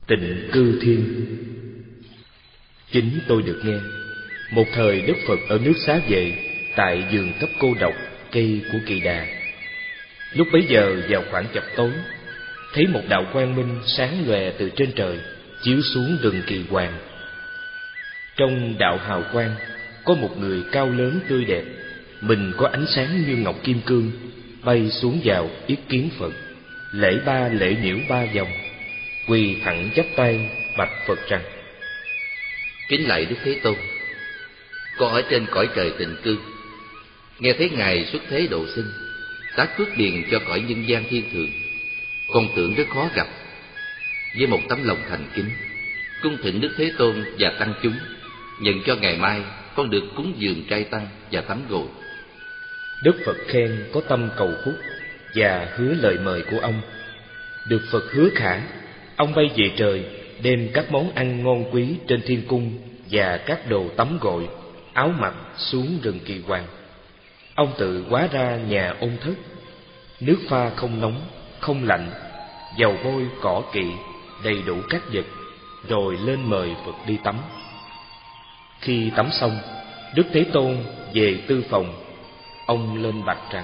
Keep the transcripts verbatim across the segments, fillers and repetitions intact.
Tịnh Cư Thiên. Chính tôi được nghe, một thời Đức Phật ở nước Xá Vệ, tại vườn thấp cô độc cây của Kỳ Đà. Lúc bấy giờ vào khoảng chập tối, thấy một đạo quang minh sáng lòe từ trên trời chiếu xuống rừng Kỳ Hoàng. Trong đạo hào quang có một người cao lớn tươi đẹp, mình có ánh sáng như ngọc kim cương, bay xuống vào yết kiến Phật, lễ ba lễ nhiễu ba vòng, quỳ thẳng chắp tay bạch Phật rằng: Kính lạy Đức Thế Tôn, con ở trên cõi trời Tịnh Cư, nghe thấy Ngài xuất thế độ sinh, tác phước điền cho cõi nhân gian thiên thượng, con tưởng rất khó gặp. Với một tấm lòng thành kính, cung thỉnh Đức Thế Tôn và tăng chúng nhận cho ngày mai con được cúng dường trai tăng và tắm gội. Đức Phật khen có tâm cầu phúc và hứa lời mời của ông. Được Phật hứa khả, ông bay về trời, đem các món ăn ngon quý trên thiên cung và các đồ tắm gội, áo mặc xuống rừng Kỳ Hoàng. Ông tự hóa ra nhà ôn thất, nước pha không nóng, không lạnh, dầu vôi cỏ kỵ, đầy đủ các vật, rồi lên mời Phật đi tắm. Khi tắm xong, Đức Thế Tôn về tư phòng. Ông lên bạch rằng: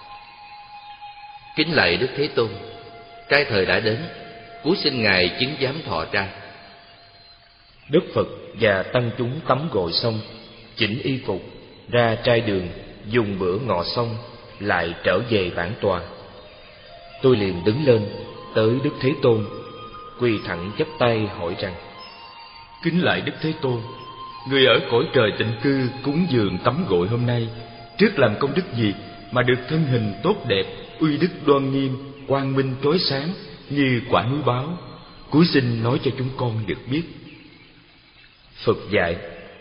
Kính lạy Đức Thế Tôn, trai thời đã đến, cúi xin Ngài chứng giám thọ trai. Đức Phật và tăng chúng tắm gội xong, chỉnh y phục, ra trai đường, dùng bữa ngọ xong, lại trở về bản tòa. Tôi liền đứng lên, tới Đức Thế Tôn, quỳ thẳng chắp tay hỏi rằng: Kính lạy Đức Thế Tôn, người ở cõi trời Tịnh Cư cúng dường tắm gội hôm nay, trước làm công đức gì mà được thân hình tốt đẹp, uy đức đoan nghiêm, quang minh chói sáng như quả núi báo? Cúi xin nói cho chúng con được biết. Phật dạy: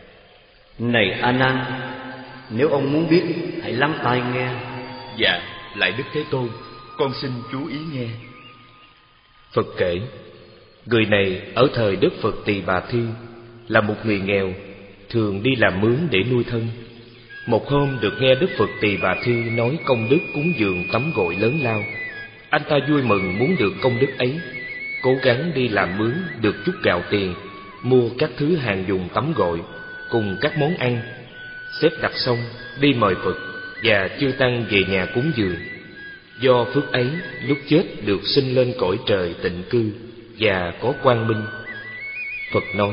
Này A Nan, nếu ông muốn biết, hãy lắng tai nghe. Dạ, lạy Đức Thế Tôn, con xin chú ý nghe. Phật kể, người này ở thời Đức Phật Tỳ Bà Thi là một người nghèo, thường đi làm mướn để nuôi thân. Một hôm được nghe Đức Phật Tỳ Bà Thi nói công đức cúng dường tắm gội lớn lao, anh ta vui mừng muốn được công đức ấy, cố gắng đi làm mướn được chút gạo tiền, mua các thứ hàng dùng tắm gội cùng các món ăn, xếp đặt xong đi mời Phật và chư tăng về nhà cúng dường. Do phước ấy, lúc chết được sinh lên cõi trời Tịnh Cư và có quang minh. Phật nói: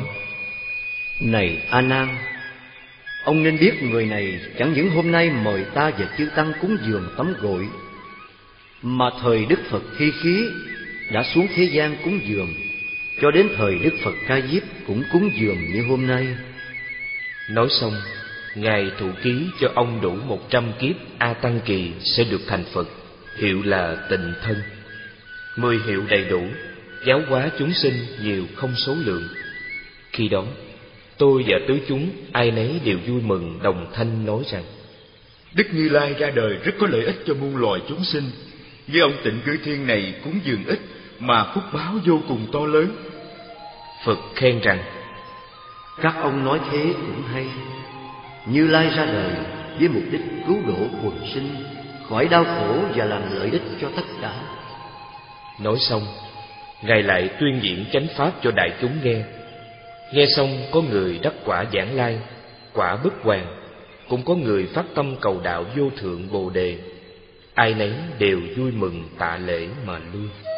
Này A Nan, ông nên biết người này chẳng những hôm nay mời ta và chư tăng cúng dường tắm gội, mà thời Đức Phật Thi Khí đã xuống thế gian cúng dường, cho đến thời Đức Phật Ca Diếp cũng cúng dường như hôm nay. Nói xong, Ngài thụ ký cho ông đủ một trăm kiếp A Tăng Kỳ sẽ được thành Phật, hiệu là Tịnh Thân. Mười hiệu đầy đủ, giáo hóa chúng sinh nhiều không số lượng. Khi đó, tôi và tứ chúng ai nấy đều vui mừng đồng thanh nói rằng: Đức Như Lai ra đời rất có lợi ích cho muôn loài chúng sinh. Với ông Tịnh Cư Thiên này cúng dường ít mà phúc báo vô cùng to lớn. Phật khen rằng: Các ông nói thế cũng hay. Như Lai ra đời với mục đích cứu độ quần sinh khỏi đau khổ và làm lợi ích cho tất cả. Nói xong, Ngài lại tuyên diễn chánh pháp cho đại chúng nghe. Nghe xong, có người đắc quả Vãng Lai, quả Bất Hoàn, cũng có người phát tâm cầu đạo vô thượng Bồ Đề. Ai nấy đều vui mừng tạ lễ mà lui.